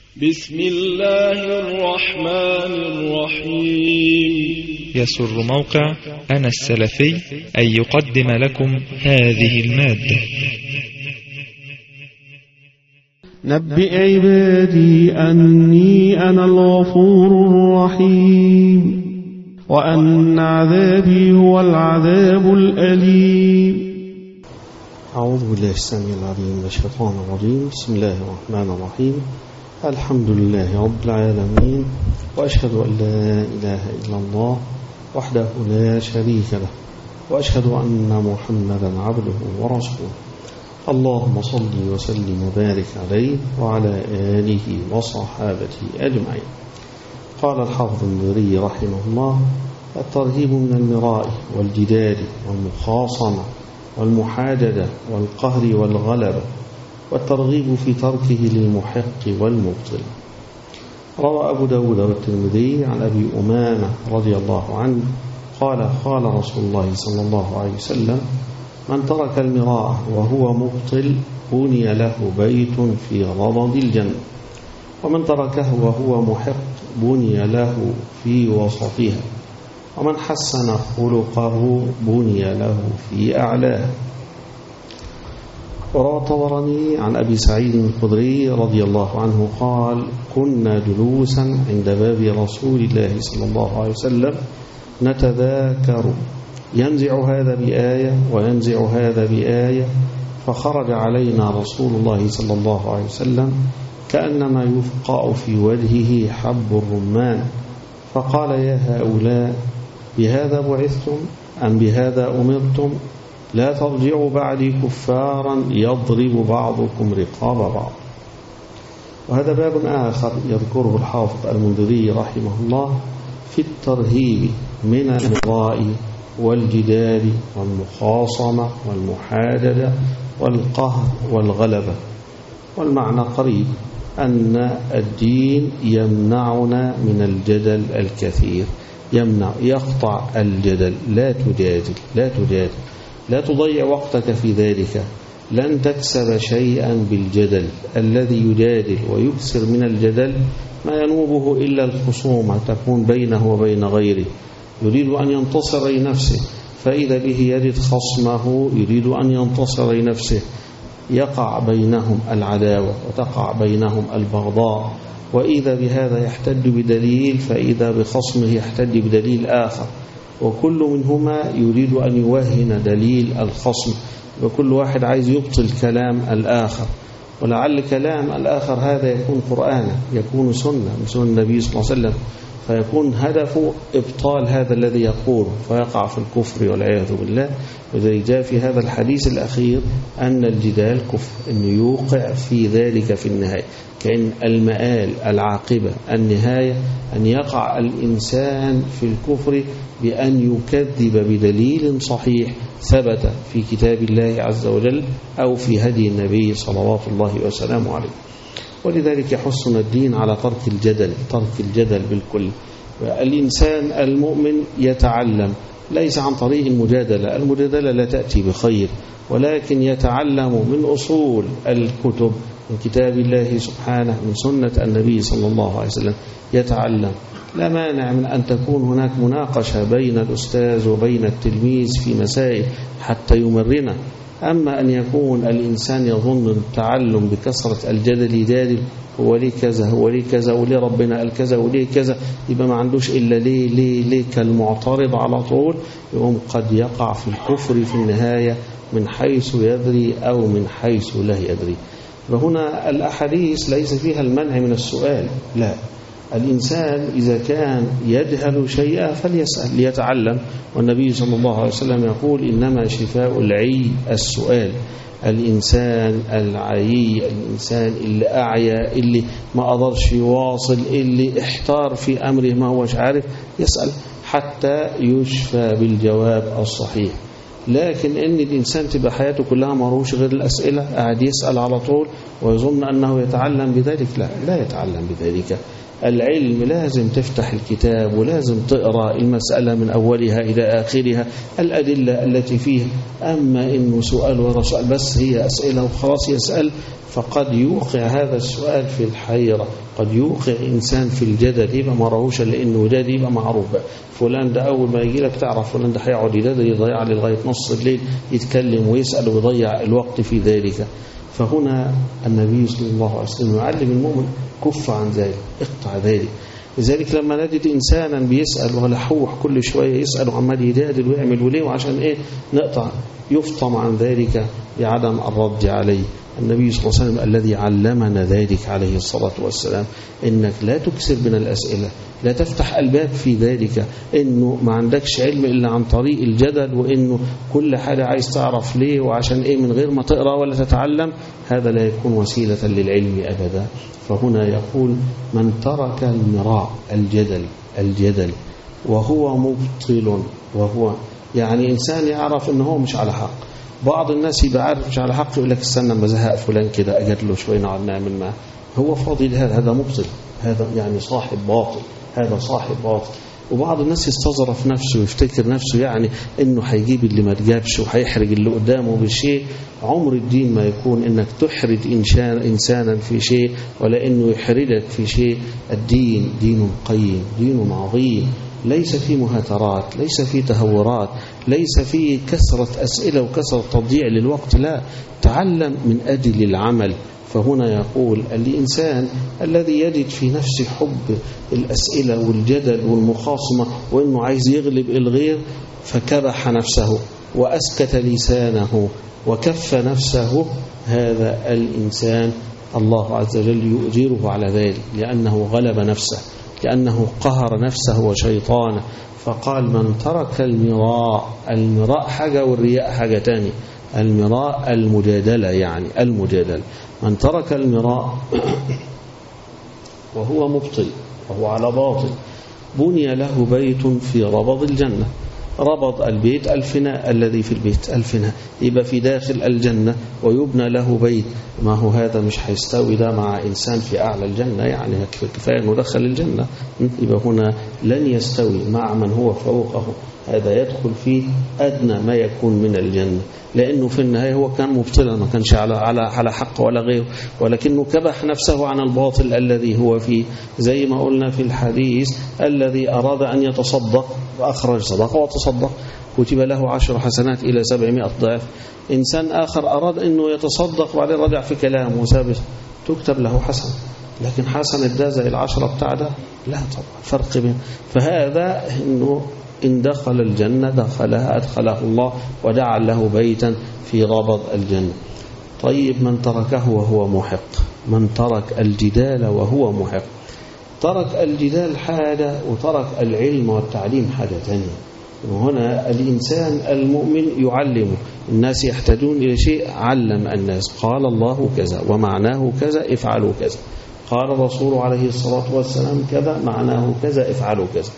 بسم الله الرحمن الرحيم. يسر موقع أنا السلفي أن يقدم لكم هذه المادة. نبئ عبادي أني أنا الغفور الرحيم وأن عذابي هو العذاب الأليم. أعوذ بالله السميع العليم من الشيطان الرجيم. بسم الله الرحمن الرحيم. الحمد لله رب العالمين، وأشهد أن لا إله إلا الله وحده لا شريك له، وأشهد أن محمدا عبده ورسوله. اللهم صل وسلم وبارك عليه وعلى آله وصحابته أجمعين. قال الحافظ المنذري رحمه الله: الترهيب من المراء والجدال والمخاصمة والمحاجدة والقهر والغلبة، والترغيب في تركه للمحق والمبطل. روى أبو داود والترمذي عن أبي أمامة رضي الله عنه قال: قال رسول الله صلى الله عليه وسلم: من ترك المراء وهو مبطل بني له بيت في رضد الجنة، ومن تركه وهو محق بني له في وسطها، ومن حسن خلقه بني له في أعلاه. وروى الطبراني عن أبي سعيد الخدري رضي الله عنه قال: كنا جلوسا عند باب رسول الله صلى الله عليه وسلم نتذاكر، ينزع هذا بآية وينزع هذا بآية، فخرج علينا رسول الله صلى الله عليه وسلم كأنما يفقأ في وجهه حب الرمان، فقال: يا هؤلاء، بهذا بعثتم أم بهذا أمرتم؟ لا ترجعوا بعدي كفارا يضرب بعضكم رقاب بعض. وهذا باب آخر يذكره الحافظ المنذري رحمه الله في الترهيب من المراء والجدال والمخاصمة والمحاجدة والقهر والغلبة. والمعنى قريب، أن الدين يمنعنا من الجدل الكثير، يقطع الجدل. لا تجادل، لا تضيع وقتك في ذلك، لن تكسب شيئا بالجدل. الذي يجادل ويكثر من الجدل ما ينوبه إلا الخصومة تكون بينه وبين غيره، يريد أن ينتصر لنفسه، فإذا به يجد خصمه يريد أن ينتصر لنفسه، يقع بينهم العداوة وتقع بينهم البغضاء، وإذا بهذا يحتج بدليل، فإذا بخصمه يحتج بدليل آخر، وكل منهما يريد أن يوهن دليل الخصم، وكل واحد عايز يبطل كلام الآخر. ولعل كلام الآخر هذا يكون قرآنا، يكون سنة من سنة النبي صلى الله عليه وسلم، فيكون هدفه إبطال هذا الذي يقوله، فيقع في الكفر والعياذ بالله. وذلك جاء في هذا الحديث الأخير أن الجدال كفر، أن يوقع في ذلك في النهاية، كأن المآل العاقبة النهاية أن يقع الإنسان في الكفر بأن يكذب بدليل صحيح ثبت في كتاب الله عز وجل أو في هدي النبي صلوات الله وسلامه عليه. ولذلك يحثنا الدين على ترك الجدل بالكل. الإنسان المؤمن يتعلم ليس عن طريق المجادلة لا تأتي بخير، ولكن يتعلم من أصول الكتب، من كتاب الله سبحانه، من سنة النبي صلى الله عليه وسلم يتعلم. لا مانع من أن تكون هناك مناقشة بين الأستاذ وبين التلميذ في مسائل حتى يمرنا. أما أن يكون الإنسان يظن التعلم بكثرة الجدل، يجادل هو ليه كذا، هو ليه كذا، وليه ربنا قال كذا، وليه كذا، يبقى ما عندوش إلا ليه كالمعترض على طول، يقوم قد يقع في الكفر في النهاية من حيث يدري أو من حيث لا يدري. وهنا الأحاديث ليس فيها المنع من السؤال، لا، الإنسان إذا كان يجهل شيئا فليسأل ليتعلم. والنبي صلى الله عليه وسلم يقول: إنما شفاء العي السؤال. الإنسان العي، الإنسان اللي أعيا، اللي ما قدرش يواصل، اللي احتار في أمره ما هوش عارف، يسأل حتى يشفى بالجواب الصحيح. لكن إن الإنسان تبقى حياته كلها مروش غير الأسئلة، قاعد يسأل على طول ويظن أنه يتعلم بذلك، لا يتعلم بذلك. العلم لازم تفتح الكتاب ولازم تقرأ المسألة من أولها إلى آخرها، الأدلة التي فيها. أما إنه سؤال ورا سؤال بس، هي أسئلة وخلاص يسأل، فقد يوقع هذا السؤال في الحيرة، قد يوقع إنسان في الجدل، يبقى ما راهوش لأنه ده يبقى معروف بقى فلان ده أول ما يجي لك تعرف فلان ده هيقعد يجادل يضيع لغاية نص الليل يتكلم ويسأل ويضيع الوقت في ذلك. فهنا النبي صلى الله عليه وسلم يعلم المؤمن كف عن ذلك، اقطع ذلك. لذلك لما نجد إنسانا بيسأل ولحوح كل شوية يسأل وعمال يجادل ويعمل وليه وعشان إيه نقطع، يفطم عن ذلك بعدم الرد عليه. النبي صلى الله عليه وسلم الذي علمنا ذلك عليه الصلاة والسلام، إنك لا تكثر من الأسئلة، لا تفتح الباب في ذلك، إنه ما عندكش علم إلا عن طريق الجدل، وإنه كل حاجة عايز تعرف ليه وعشان إيه من غير ما تقرأ ولا تتعلم، هذا لا يكون وسيلة للعلم أبدا. فهنا يقول من ترك المراء الجدل وهو مبطل، وهو يعني إنسان يعرف إنه هو مش على حق. بعض الناس يبقى عارف مش على حق يقول لك استنى ما زهق فلان كده أجادله شوية نقعد نعمل معه، هو فاضي هذا مبطل، هذا يعني صاحب باطل، هذا صاحب باطل. وبعض الناس يستظرف نفسه ويفتكر نفسه يعني انه هيجيب اللي ما تجابش وهيحرج اللي قدامه بشيء. عمر الدين ما يكون انك تحرج انسانا في شيء ولا انه يحرجك في شيء. الدين دين قيم، دين عظيم، ليس فيه مهاترات، ليس فيه تهورات، ليس فيه كثرة أسئلة وكثرة تضييع للوقت، لا، تعلم من أجل العمل. فهنا يقول الإنسان الذي يجد في نفسه حب الأسئلة والجدل والمخاصمة وإنه عايز يغلب الغير، فكبح نفسه وأسكت لسانه وكف نفسه، هذا الإنسان الله عز وجل يؤجره على ذلك، لأنه غلب نفسه، لأنه قهر نفسه وشيطانه. فقال من ترك المراء حاجة والرياء حاجة تانية. المراء المجادلة، يعني المجادلة. من ترك المراء وهو مبطل وهو على باطل، بني له بيت في ربض الجنة. ربض البيت الفناء، الذي في البيت الفناء، يبقى في داخل الجنة ويبنى له بيت. ما هو هذا مش هيستوي ده مع إنسان في أعلى الجنة، يعني كفاية أنه دخل الجنة، يبقى هنا لن يستوي مع من هو فوقه، هذا يدخل في أدنى ما يكون من الجنة، لأنه في النهاية هو كان مبطلا، ما كانش على حق ولا غيره، ولكنه كبح نفسه عن الباطل الذي هو فيه. زي ما قلنا في الحديث الذي أراد أن يتصدق وأخرج صدقه وتصدق كتب له 10 حسنات إلى 700 ضعف. إنسان آخر أراد أنه يتصدق وبعدين رجع في كلامه وسابه، تكتب له حسن، لكن حسن ده زي 10 بتاع ده؟ لا طبعا، فرق بين. فهذا أنه إن دخل الجنة دخلها أدخله الله وجعل له بيتا في ربض الجنة. طيب من تركه وهو محق، من ترك الجدال وهو محق. ترك الجدال حاجة وترك العلم والتعليم حاجة ثانية. وهنا الإنسان المؤمن يعلم الناس، يحتاجون إلى شيء، علم الناس، قال الله كذا ومعناه كذا افعلوا كذا، قال الرسول عليه الصلاة والسلام كذا معناه كذا افعلوا كذا.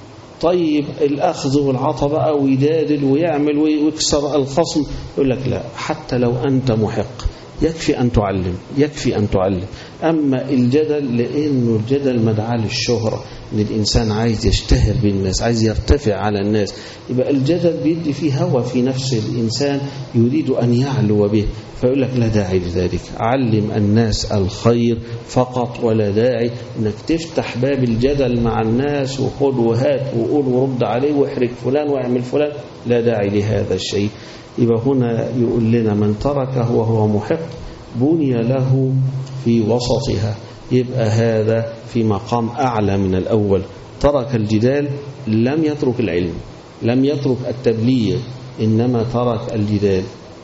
طيب الأخذ والعطاء بقى ويجادل ويعمل ويكسر الخصم، يقول لك لا، حتى لو أنت محق يكفي أن تعلم، يكفي أن تعلم. أما الجدل، لأنه الجدل مدعاة للشهرة، إن الإنسان عايز يشتهر بالناس، عايز يرتفع على الناس، يبقى الجدل بيدي فيه هوى في نفس الإنسان يريد أن يعلو به، فيقول لك لا داعي لذلك. علم الناس الخير فقط، ولا داعي انك تفتح باب الجدل مع الناس وخد وهات وقول ورد عليه واحرج فلان واعمل فلان، لا داعي لهذا الشيء. يبقى هنا يقول لنا من تركه وهو محق بني له في وسطها، يبقى هذا في مقام أعلى من الأول. ترك الجدال، لم يترك العلم، لم يترك التبليغ، إنما ترك الجدال،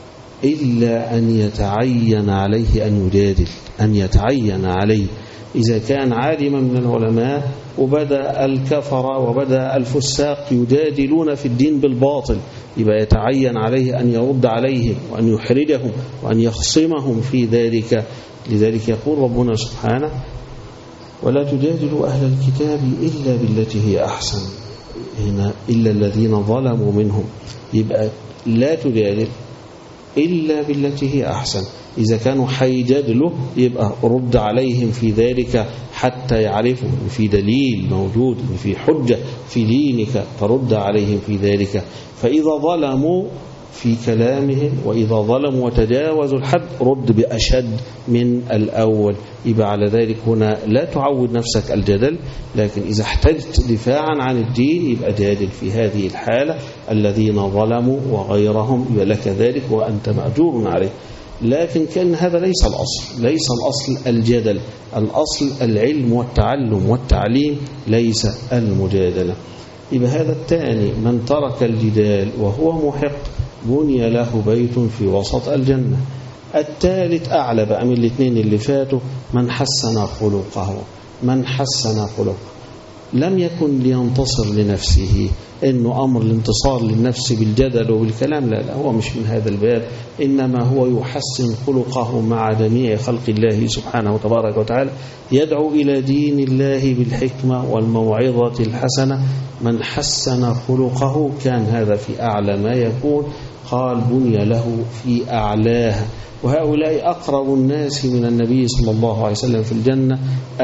إلا أن يتعين عليه أن يجادل، أن يتعين عليه. إذا كان عالما من العلماء وبدأ الكفر وبدأ الفساق يجادلون في الدين بالباطل، يبقى يتعين عليه أن يرد عليهم وأن يحرجهم وأن يخصمهم في ذلك. لذلك يقول ربنا سبحانه ولا تجادلوا أهل الكتاب إلا بالتي هي أحسن، هنا إلا الذين ظلموا منهم، يبقى لا تجادل إلا بالتي هي أحسن. إذا كانوا حيجادلوا يبقى رد عليهم في ذلك حتى يعرفوا إن في دليل موجود، إن في حجة في دينك، فرد عليهم في ذلك. فإذا ظلموا في كلامهم، وإذا ظلموا وتجاوزوا الحد رد بأشد من الأول. يبقى على ذلك هنا لا تعود نفسك الجدل، لكن إذا احتجت دفاعا عن الدين يبقى جادل في هذه الحالة. الذين ظلموا وغيرهم يبقى لك ذلك وأنت مأجور عليه. لكن كان هذا ليس الأصل، ليس الأصل الجدل، الأصل العلم والتعلم والتعليم، ليس المجادلة. يبقى هذا الثاني من ترك الجدال وهو محق بني له بيت في وسط الجنة. الثالث أعلى بقى من الاثنين اللي فاتوا، من حسن خلقه. من حسن خلقه لم يكن لينتصر لنفسه، إنه أمر الانتصار للنفس بالجدل وبالكلام، لا هو مش من هذا الباب، إنما هو يحسن خلقه مع جميع خلق الله سبحانه وتبارك وتعالى، يدعو إلى دين الله بالحكمة والموعظة الحسنة. من حسن خلقه كان هذا في أعلى ما يكون. قال بني له في أعلاها. وهؤلاء أقرب الناس من النبي صلى الله عليه وسلم في الجنة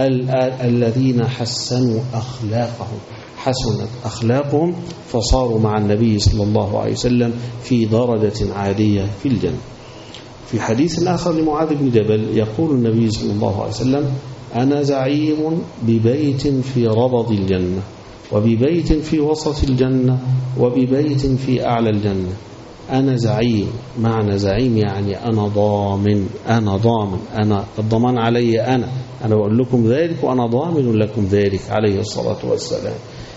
الذين حسنوا أخلاقهم، حسنت أخلاقهم فصاروا مع النبي صلى الله عليه وسلم في درجة عالية في الجنة. في حديث آخر لمعاذ بن جبل يقول النبي صلى الله عليه وسلم: أنا زعيم ببيت في ربض الجنة، وببيت في وسط الجنة، وببيت في أعلى الجنة. أنا زعيم، معنى زعيم يعني أنا ضامن، أنا ضامن، أنا الضمان علي، أنا بقول لكم ذلك وأنا ضامن لكم ذلك عليه الصلاة والسلام.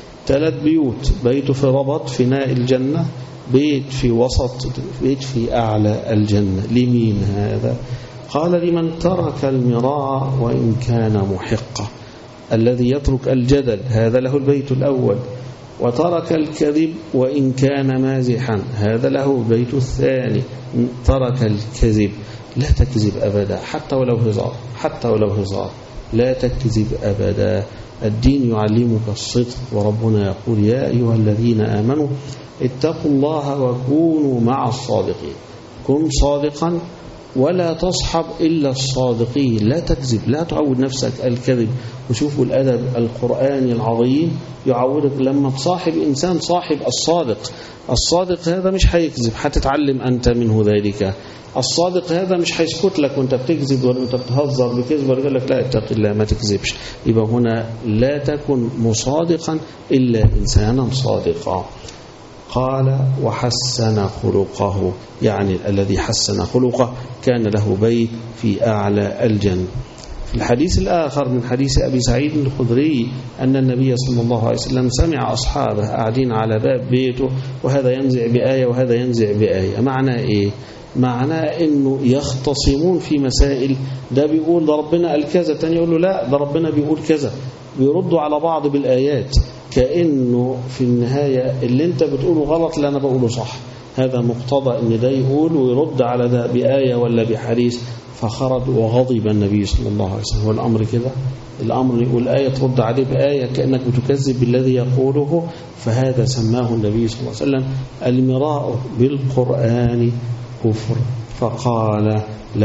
3 بيوت، بيت في ربط فناء الجنة، بيت في وسط، بيت في أعلى الجنة. لمين هذا؟ قال لمن ترك المراء وإن كان محقا. الذي يترك الجدل هذا له البيت الأول، وترك الكذب وإن كان مازحا هذا له البيت الثاني. ترك الكذب، لا تكذب أبدا حتى ولو هزار، حتى ولو هزار، لا تكذب أبدا. الدين يعلمك الصدق، وربنا يقول: يا أيها الذين آمنوا اتقوا الله وكونوا مع الصادقين. كن صادقا ولا تصحب إلا الصادقين، لا تكذب، لا تعود نفسك الكذب. وشوفوا الأدب القرآني العظيم يعودك لما تصاحب إنسان صاحب الصادق. الصادق هذا مش هيكذب، هتتعلم أنت منه ذلك. الصادق هذا مش هيسكت لك وانت بتكذب ولا انت بتهزر بكذب ولا يقول لك لا اتق الله ما تكذبش. يبقى هنا لا تكن مصادقا إلا إنسانا صادقا. قال: وحسن خلقه، يعني الذي حسن خلقه كان له بيت في أعلى الجنة. في الحديث الآخر من حديث أبي سعيد الخدري أن النبي صلى الله عليه وسلم سمع أصحابه قاعدين على باب بيته، وهذا ينزع بآية وهذا ينزع بآية. معنى إيه؟ معناه إنه يختصمون في مسائل، ده بيقول ده ربنا قال كذا، تاني يقول له لا ده ربنا بيقول كذا، بيردوا على بعض بالآيات، كأنه في النهاية اللي انت بتقوله غلط اللي أنا بقوله صح. هذا مقتضى ان ده يقول ويرد على ده بآية ولا بحديث. فخرج وغضب النبي صلى الله عليه وسلم. والأمر كده، الأمر يقول آية ترد عليه بآية كأنك بتكذب بالذي يقوله. فهذا سماه النبي صلى الله عليه وسلم المراء بالقرآن كفر. فقال: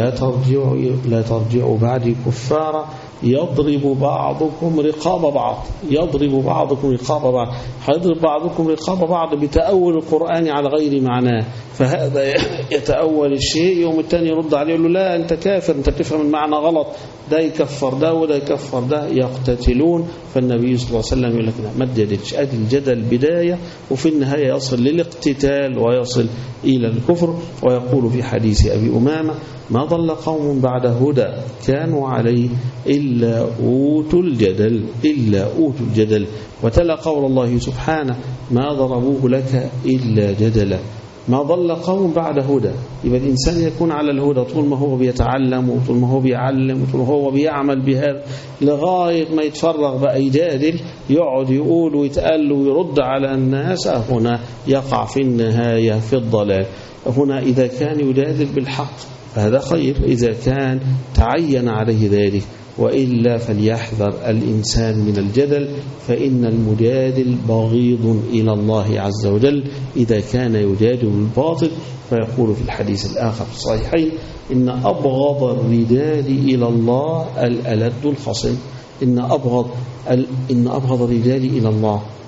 لا ترجعوا بعدي كفارا يضرب بعضكم رقاب بعض. يضرب بعضكم رقاب بعض، هيضرب بعضكم رقاب بعض بتأول القرآن على غير معناه. فهذا يتأول الشيء، يوم الثاني يرد عليه يقول له لا أنت كافر، أنت بتفهم المعنى غلط، ده يكفر ده وده يكفر ده، يقتتلون. فالنبي صلى الله عليه وسلم يقول لك ما تجادلش، أدي الجدل بداية وفي النهاية يصل للاقتتال ويصل إلى الكفر. ويقول في حديث أبي أمامة: ما ضل قوم بعد هدى كانوا عليه إلا أوتوا الجدل، إلا أوتوا الجدل. وتلا قول الله سبحانه: ما ضربوه لك إلا جدلا. ما ضل قوم بعد هدى. يبقى الإنسان يكون على الهدى طول ما هو بيتعلم، وطول ما هو بيعلم، وطول ما هو بيعمل بهذا، لغاية ما يتفرغ بقى يجادل، يقعد يقول ويتقال ويرد على الناس. هنا يقع في النهاية في الضلال. هنا إذا كان يجادل بالحق فهذا خير، إذا كان تعين عليه ذلك، وإلا فليحذر الإنسان من الجدل، فإن المجادل بغيض إلى الله عز وجل إذا كان يجادل بالباطل. فيقول في الحديث الآخر في الصحيحين: إن أبغض الرجال إلى الله الألد الخصم. إن أبغض الرجال إلى الله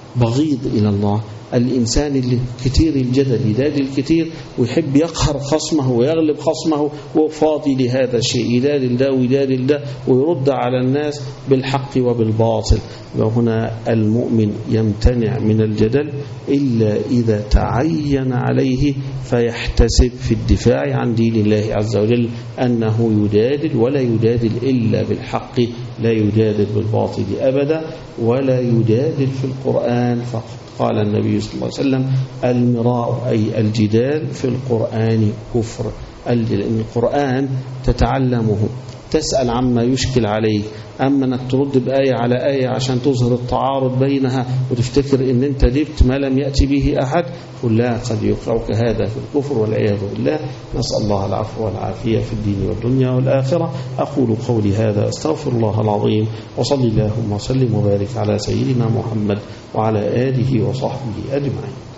بغيض إلى الله، الإنسان اللي كتير الجدل، يدادل الكتير ويحب يقهر خصمه ويغلب خصمه وفاضي لهذا الشيء، يدادل ده ويدادل ده ويرد على الناس بالحق وبالباطل. وهنا المؤمن يمتنع من الجدل إلا إذا تعين عليه فيحتسب في الدفاع عن دين الله عز وجل أنه يجادل، ولا يجادل إلا بالحق، لا يجادل بالباطل أبدا، ولا يجادل في القرآن. فقط قال النبي صلى الله عليه وسلم: المراء أي الجدال في القرآن كفر. لأن القرآن تتعلمه، تسأل عما يشكل عليك، أما أنك ترد بآية على آية عشان تظهر التعارض بينها وتفتكر أن أنت جبت ما لم يأتي به أحد، قل لا، قد يوقعك هذا في الكفر والعياذ بالله. نسأل الله العفو والعافية في الدين والدنيا والآخرة. أقول قولي هذا، أستغفر الله العظيم، وصلي اللهم وسلم وبارك على سيدنا محمد وعلى آله وصحبه أجمعين.